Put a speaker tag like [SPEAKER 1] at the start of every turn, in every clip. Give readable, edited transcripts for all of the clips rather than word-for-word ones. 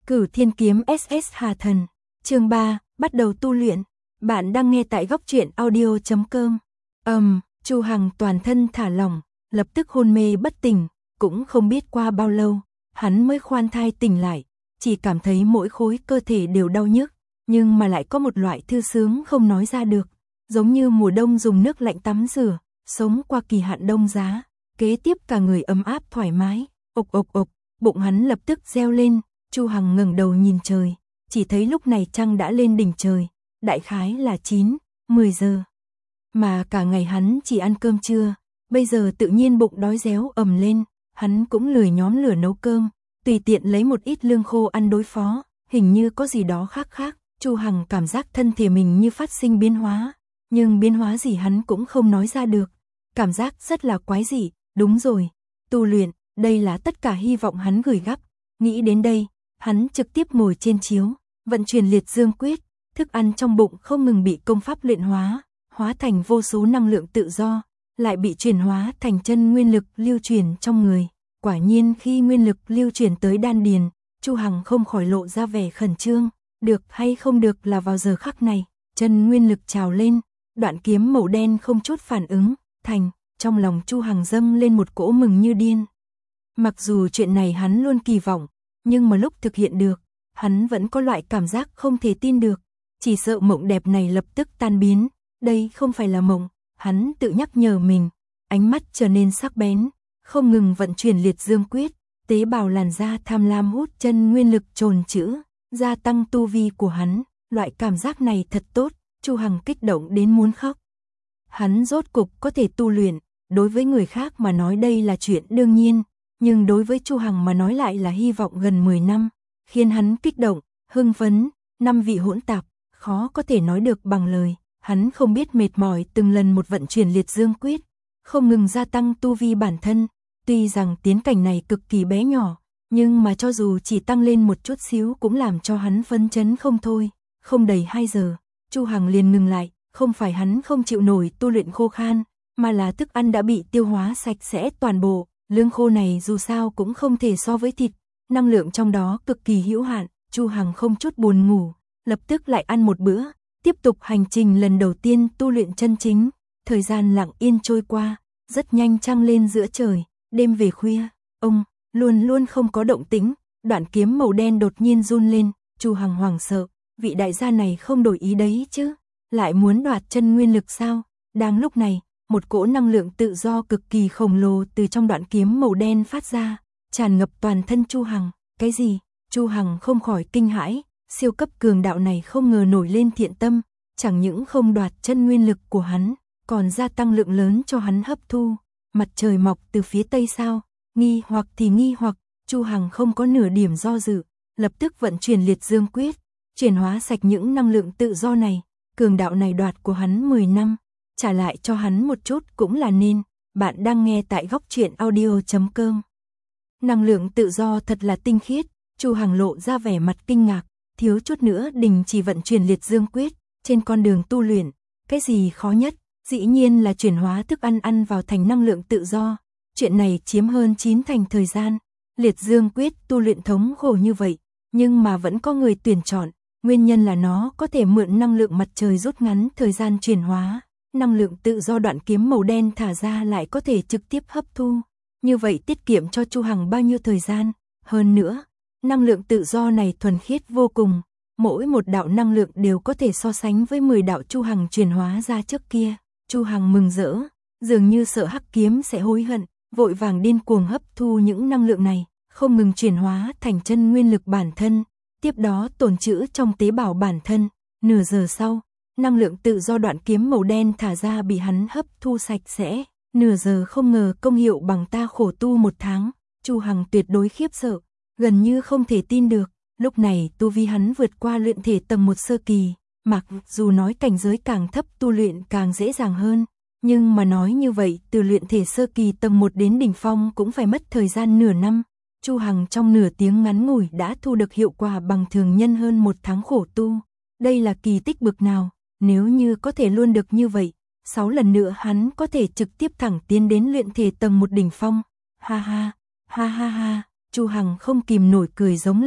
[SPEAKER 1] Cửu Thiên Kiếm SS Hà Thần, chương 3, bắt đầu tu luyện. Bạn đang nghe tại góc truyện audio.com. Chu Hằng toàn thân thả lỏng, lập tức hôn mê bất tỉnh, cũng không biết qua bao lâu, hắn mới khoan thai tỉnh lại, chỉ cảm thấy mỗi khối cơ thể đều đau nhức, nhưng mà lại có một loại thư sướng không nói ra được, giống như mùa đông dùng nước lạnh tắm rửa, sống qua kỳ hạn đông giá, kế tiếp cả người ấm áp thoải mái. Ộc ộc ộc, bụng hắn lập tức reo lên. Chu Hằng ngẩng đầu nhìn trời, chỉ thấy lúc này trăng đã lên đỉnh trời, đại khái là 9, 10 giờ. Mà cả ngày hắn chỉ ăn cơm trưa, bây giờ tự nhiên bụng đói réo ầm lên, hắn cũng lười nhóm lửa nấu cơm, tùy tiện lấy một ít lương khô ăn đối phó, hình như có gì đó khác. Chu Hằng cảm giác thân thể mình như phát sinh biến hóa, nhưng biến hóa gì hắn cũng không nói ra được, cảm giác rất là quái dị. Đúng rồi, tu luyện, đây là tất cả hy vọng hắn gửi gắm. Nghĩ đến đây, hắn trực tiếp ngồi trên chiếu, vận chuyển liệt dương quyết, thức ăn trong bụng không ngừng bị công pháp luyện hóa, hóa thành vô số năng lượng tự do, lại bị chuyển hóa thành chân nguyên lực lưu truyền trong người. Quả nhiên khi nguyên lực lưu truyền tới đan điền, Chu Hằng không khỏi lộ ra vẻ khẩn trương, được hay không được là vào giờ khắc này, chân nguyên lực trào lên, đoạn kiếm màu đen không chút phản ứng, thành, trong lòng Chu Hằng dâng lên một cỗ mừng như điên. Mặc dù chuyện này hắn luôn kỳ vọng, nhưng mà lúc thực hiện được, hắn vẫn có loại cảm giác không thể tin được, chỉ sợ mộng đẹp này lập tức tan biến, đây không phải là mộng, hắn tự nhắc nhở mình, ánh mắt trở nên sắc bén, không ngừng vận chuyển liệt dương quyết, tế bào làn da tham lam hút chân nguyên lực trồn trữ, gia tăng tu vi của hắn, loại cảm giác này thật tốt, Chu Hằng kích động đến muốn khóc. Hắn rốt cục có thể tu luyện, đối với người khác mà nói đây là chuyện đương nhiên, nhưng đối với Chu Hằng mà nói lại là hy vọng gần 10 năm, khiến hắn kích động, hưng phấn, năm vị hỗn tạp, khó có thể nói được bằng lời, hắn không biết mệt mỏi từng lần một vận chuyển liệt dương quyết, không ngừng gia tăng tu vi bản thân, tuy rằng tiến cảnh này cực kỳ bé nhỏ, nhưng mà cho dù chỉ tăng lên một chút xíu cũng làm cho hắn phấn chấn không thôi. Không đầy 2 giờ, Chu Hằng liền ngừng lại, không phải hắn không chịu nổi tu luyện khô khan, mà là thức ăn đã bị tiêu hóa sạch sẽ toàn bộ. Lương khô này dù sao cũng không thể so với thịt, năng lượng trong đó cực kỳ hữu hạn, Chu Hằng không chút buồn ngủ, lập tức lại ăn một bữa, tiếp tục hành trình lần đầu tiên tu luyện chân chính. Thời gian lặng yên trôi qua, rất nhanh trăng lên giữa trời, đêm về khuya, ông luôn luôn không có động tĩnh, đoạn kiếm màu đen đột nhiên run lên, Chu Hằng hoảng sợ, vị đại gia này không đổi ý đấy chứ, lại muốn đoạt chân nguyên lực sao? Đang lúc này, một cỗ năng lượng tự do cực kỳ khổng lồ từ trong đoạn kiếm màu đen phát ra, tràn ngập toàn thân Chu Hằng. Cái gì? Chu Hằng không khỏi kinh hãi, siêu cấp cường đạo này không ngờ nổi lên thiện tâm, chẳng những không đoạt chân nguyên lực của hắn, còn gia tăng lượng lớn cho hắn hấp thu. Mặt trời mọc từ phía tây sao? Nghi hoặc thì nghi hoặc, Chu Hằng không có nửa điểm do dự, lập tức vận chuyển liệt dương quyết, chuyển hóa sạch những năng lượng tự do này. Cường đạo này đoạt của hắn 10 năm, trả lại cho hắn một chút cũng là nên. Bạn đang nghe tại góc truyện audio.com. Năng lượng tự do thật là tinh khiết, Chu Hằng lộ ra vẻ mặt kinh ngạc, thiếu chút nữa đình chỉ vận chuyển liệt dương quyết. Trên con đường tu luyện, cái gì khó nhất, dĩ nhiên là chuyển hóa thức ăn ăn vào thành năng lượng tự do. Chuyện này chiếm hơn 9 thành thời gian. Liệt dương quyết tu luyện thống khổ như vậy, nhưng mà vẫn có người tuyển chọn, nguyên nhân là nó có thể mượn năng lượng mặt trời rút ngắn thời gian chuyển hóa. Năng lượng tự do đoạn kiếm màu đen thả ra lại có thể trực tiếp hấp thu, như vậy tiết kiệm cho Chu Hằng bao nhiêu thời gian. Hơn nữa, năng lượng tự do này thuần khiết vô cùng, mỗi một đạo năng lượng đều có thể so sánh với 10 đạo Chu Hằng chuyển hóa ra trước kia. Chu Hằng mừng rỡ, dường như sợ hắc kiếm sẽ hối hận, vội vàng điên cuồng hấp thu những năng lượng này, không ngừng chuyển hóa thành chân nguyên lực bản thân, tiếp đó tồn trữ trong tế bào bản thân. Nửa giờ sau, năng lượng tự do đoạn kiếm màu đen thả ra bị hắn hấp thu sạch sẽ. Nửa giờ không ngờ công hiệu bằng ta khổ tu 1 tháng, Chu Hằng tuyệt đối khiếp sợ, gần như không thể tin được. Lúc này tu vi hắn vượt qua luyện thể tầng 1 sơ kỳ, mặc dù nói cảnh giới càng thấp tu luyện càng dễ dàng hơn, nhưng mà nói như vậy từ luyện thể sơ kỳ tầng 1 đến đỉnh phong cũng phải mất thời gian nửa năm. Chu Hằng trong nửa tiếng ngắn ngủi đã thu được hiệu quả bằng thường nhân hơn 1 tháng khổ tu. Đây là kỳ tích bực nào, nếu như có thể luôn được như vậy, 6 lần nữa hắn có thể trực tiếp thẳng tiến đến luyện thể tầng 1 đỉnh phong. Ha ha, ha ha ha, Chu Hằng không kìm nổi cười giống lên,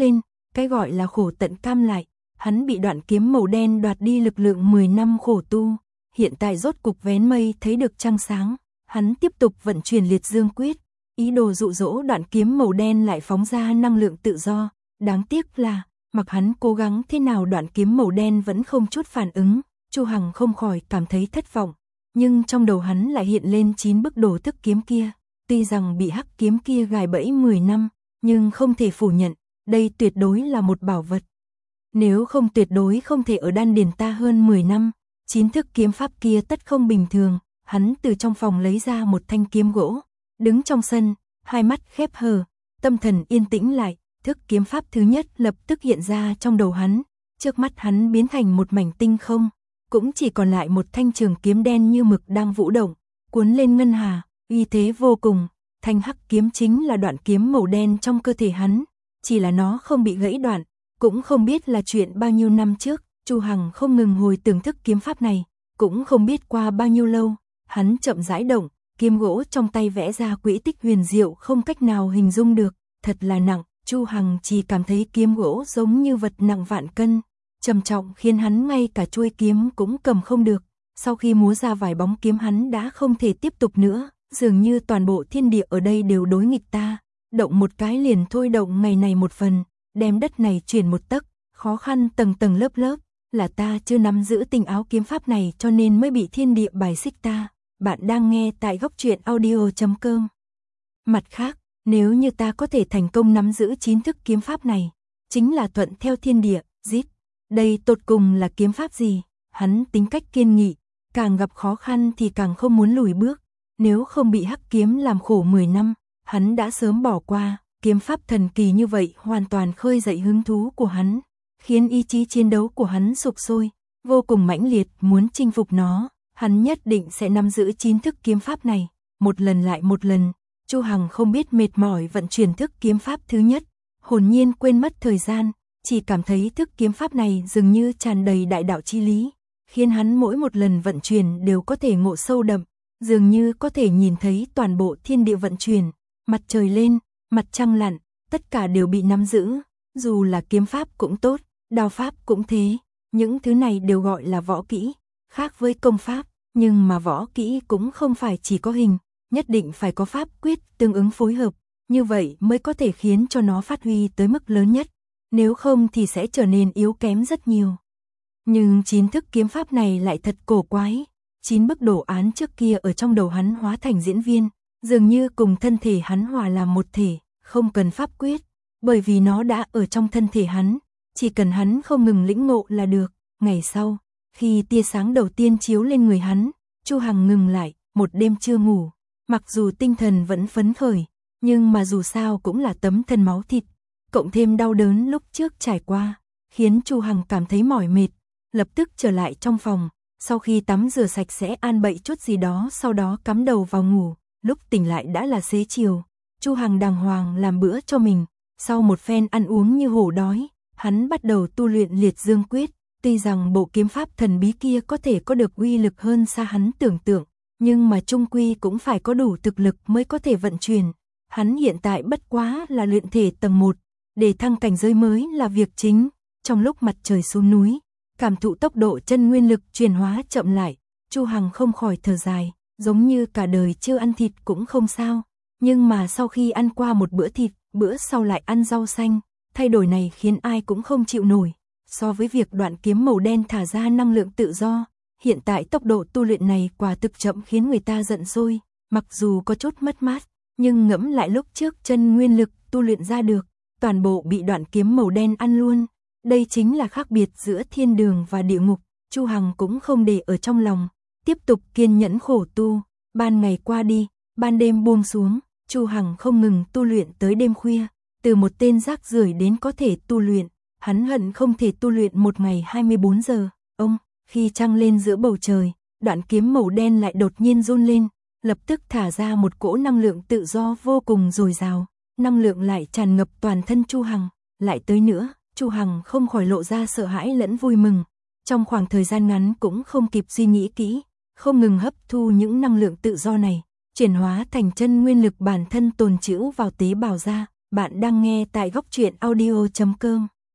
[SPEAKER 1] cái gọi là khổ tận cam lại, hắn bị đoạn kiếm màu đen đoạt đi lực lượng 10 năm khổ tu, hiện tại rốt cục vén mây thấy được trăng sáng, hắn tiếp tục vận chuyển liệt dương quyết, ý đồ dụ dỗ đoạn kiếm màu đen lại phóng ra năng lượng tự do, đáng tiếc là, mặc hắn cố gắng thế nào đoạn kiếm màu đen vẫn không chút phản ứng, Chu Hằng không khỏi cảm thấy thất vọng, nhưng trong đầu hắn lại hiện lên 9 bức đồ thức kiếm kia, tuy rằng bị hắc kiếm kia gài bẫy 10 năm, nhưng không thể phủ nhận, đây tuyệt đối là một bảo vật. Nếu không tuyệt đối không thể ở đan điền ta hơn 10 năm, 9 thức kiếm pháp kia tất không bình thường, hắn từ trong phòng lấy ra một thanh kiếm gỗ, đứng trong sân, hai mắt khép hờ, tâm thần yên tĩnh lại, thức kiếm pháp thứ nhất lập tức hiện ra trong đầu hắn, trước mắt hắn biến thành một mảnh tinh không, cũng chỉ còn lại một thanh trường kiếm đen như mực đang vũ động, cuốn lên ngân hà, uy thế vô cùng, thanh hắc kiếm chính là đoạn kiếm màu đen trong cơ thể hắn, chỉ là nó không bị gãy đoạn, cũng không biết là chuyện bao nhiêu năm trước, Chu Hằng không ngừng hồi tưởng thức kiếm pháp này, cũng không biết qua bao nhiêu lâu, hắn chậm rãi động, kiếm gỗ trong tay vẽ ra quỹ tích huyền diệu không cách nào hình dung được, thật là nặng, Chu Hằng chỉ cảm thấy kiếm gỗ giống như vật nặng vạn cân, trầm trọng khiến hắn ngay cả chuôi kiếm cũng cầm không được, sau khi múa ra vài bóng kiếm hắn đã không thể tiếp tục nữa, dường như toàn bộ thiên địa ở đây đều đối nghịch ta, động một cái liền thôi động ngày này một phần, đem đất này chuyển một tấc, khó khăn tầng tầng lớp lớp, là ta chưa nắm giữ tinh áo kiếm pháp này cho nên mới bị thiên địa bài xích ta. Bạn đang nghe tại góc truyện audio.com. Mặt khác, nếu như ta có thể thành công nắm giữ 9 thức kiếm pháp này, chính là thuận theo thiên địa, giết. Đây tột cùng là kiếm pháp gì? Hắn tính cách kiên nghị, càng gặp khó khăn thì càng không muốn lùi bước. Nếu không bị hắc kiếm làm khổ 10 năm, hắn đã sớm bỏ qua. Kiếm pháp thần kỳ như vậy hoàn toàn khơi dậy hứng thú của hắn, khiến ý chí chiến đấu của hắn sục sôi, vô cùng mãnh liệt muốn chinh phục nó. Hắn nhất định sẽ nắm giữ 9 thức kiếm pháp này, một lần lại một lần. Chu Hằng không biết mệt mỏi vận chuyển thức kiếm pháp thứ nhất, hồn nhiên quên mất thời gian, chỉ cảm thấy thức kiếm pháp này dường như tràn đầy đại đạo chi lý, khiến hắn mỗi một lần vận chuyển đều có thể ngộ sâu đậm, dường như có thể nhìn thấy toàn bộ thiên địa vận chuyển, mặt trời lên, mặt trăng lặn, tất cả đều bị nắm giữ, dù là kiếm pháp cũng tốt, đao pháp cũng thế, những thứ này đều gọi là võ kỹ, khác với công pháp, nhưng mà võ kỹ cũng không phải chỉ có hình, nhất định phải có pháp quyết tương ứng phối hợp, như vậy mới có thể khiến cho nó phát huy tới mức lớn nhất, nếu không thì sẽ trở nên yếu kém rất nhiều. Nhưng 9 thức kiếm pháp này lại thật cổ quái, 9 bức đồ án trước kia ở trong đầu hắn hóa thành diễn viên, dường như cùng thân thể hắn hòa làm một thể, không cần pháp quyết, bởi vì nó đã ở trong thân thể hắn, chỉ cần hắn không ngừng lĩnh ngộ là được. Ngày sau, khi tia sáng đầu tiên chiếu lên người hắn, Chu Hằng ngừng lại, một đêm chưa ngủ, mặc dù tinh thần vẫn phấn khởi, nhưng mà dù sao cũng là tấm thân máu thịt, cộng thêm đau đớn lúc trước trải qua, khiến Chu Hằng cảm thấy mỏi mệt, lập tức trở lại trong phòng, sau khi tắm rửa sạch sẽ an bậy chút gì đó, sau đó cắm đầu vào ngủ, lúc tỉnh lại đã là xế chiều, Chu Hằng đàng hoàng làm bữa cho mình, sau một phen ăn uống như hổ đói, hắn bắt đầu tu luyện liệt dương quyết. Tuy rằng bộ kiếm pháp thần bí kia có thể có được uy lực hơn xa hắn tưởng tượng, nhưng mà chung quy cũng phải có đủ thực lực mới có thể vận chuyển. Hắn hiện tại bất quá là luyện thể tầng 1, để thăng cảnh giới mới là việc chính. Trong lúc mặt trời xuống núi, cảm thụ tốc độ chân nguyên lực chuyển hóa chậm lại, Chu Hằng không khỏi thở dài, giống như cả đời chưa ăn thịt cũng không sao, nhưng mà sau khi ăn qua một bữa thịt, bữa sau lại ăn rau xanh, thay đổi này khiến ai cũng không chịu nổi. So với việc đoạn kiếm màu đen thả ra năng lượng tự do, hiện tại tốc độ tu luyện này quả thực chậm khiến người ta giận sôi, mặc dù có chút mất mát, nhưng ngẫm lại lúc trước chân nguyên lực tu luyện ra được, toàn bộ bị đoạn kiếm màu đen ăn luôn, đây chính là khác biệt giữa thiên đường và địa ngục, Chu Hằng cũng không để ở trong lòng, tiếp tục kiên nhẫn khổ tu, ban ngày qua đi, ban đêm buông xuống, Chu Hằng không ngừng tu luyện tới đêm khuya, từ một tên rác rưởi đến có thể tu luyện. Hắn hận không thể tu luyện một ngày 24 giờ, khi trăng lên giữa bầu trời, đoạn kiếm màu đen lại đột nhiên run lên, lập tức thả ra một cỗ năng lượng tự do vô cùng dồi dào, năng lượng lại tràn ngập toàn thân Chu Hằng, lại tới nữa, Chu Hằng không khỏi lộ ra sợ hãi lẫn vui mừng, trong khoảng thời gian ngắn cũng không kịp suy nghĩ kỹ, không ngừng hấp thu những năng lượng tự do này, chuyển hóa thành chân nguyên lực bản thân tồn trữ vào tế bào da. Bạn đang nghe tại góc truyện audio.com.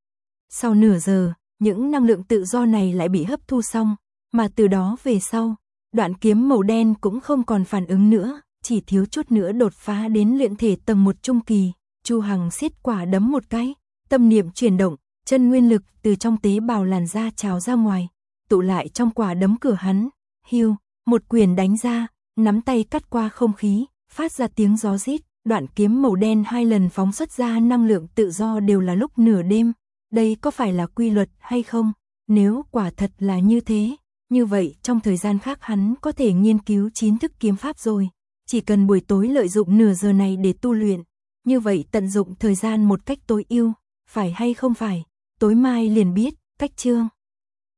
[SPEAKER 1] Sau nửa giờ, những năng lượng tự do này lại bị hấp thu xong, mà từ đó về sau, đoạn kiếm màu đen cũng không còn phản ứng nữa, chỉ thiếu chút nữa đột phá đến luyện thể tầng 1 trung kỳ. Chu Hằng siết quả đấm một cái, tâm niệm chuyển động, chân nguyên lực từ trong tế bào làn da trào ra ngoài, tụ lại trong quả đấm cửa hắn. Hiu, một quyền đánh ra, nắm tay cắt qua không khí, phát ra tiếng gió rít, đoạn kiếm màu đen 2 lần phóng xuất ra năng lượng tự do đều là lúc nửa đêm. Đây có phải là quy luật hay không? Nếu quả thật là như thế, như vậy trong thời gian khác hắn có thể nghiên cứu 9 thức kiếm pháp rồi. Chỉ cần buổi tối lợi dụng nửa giờ này để tu luyện, như vậy tận dụng thời gian một cách tối ưu, phải hay không phải? Tối mai liền biết. Cách chương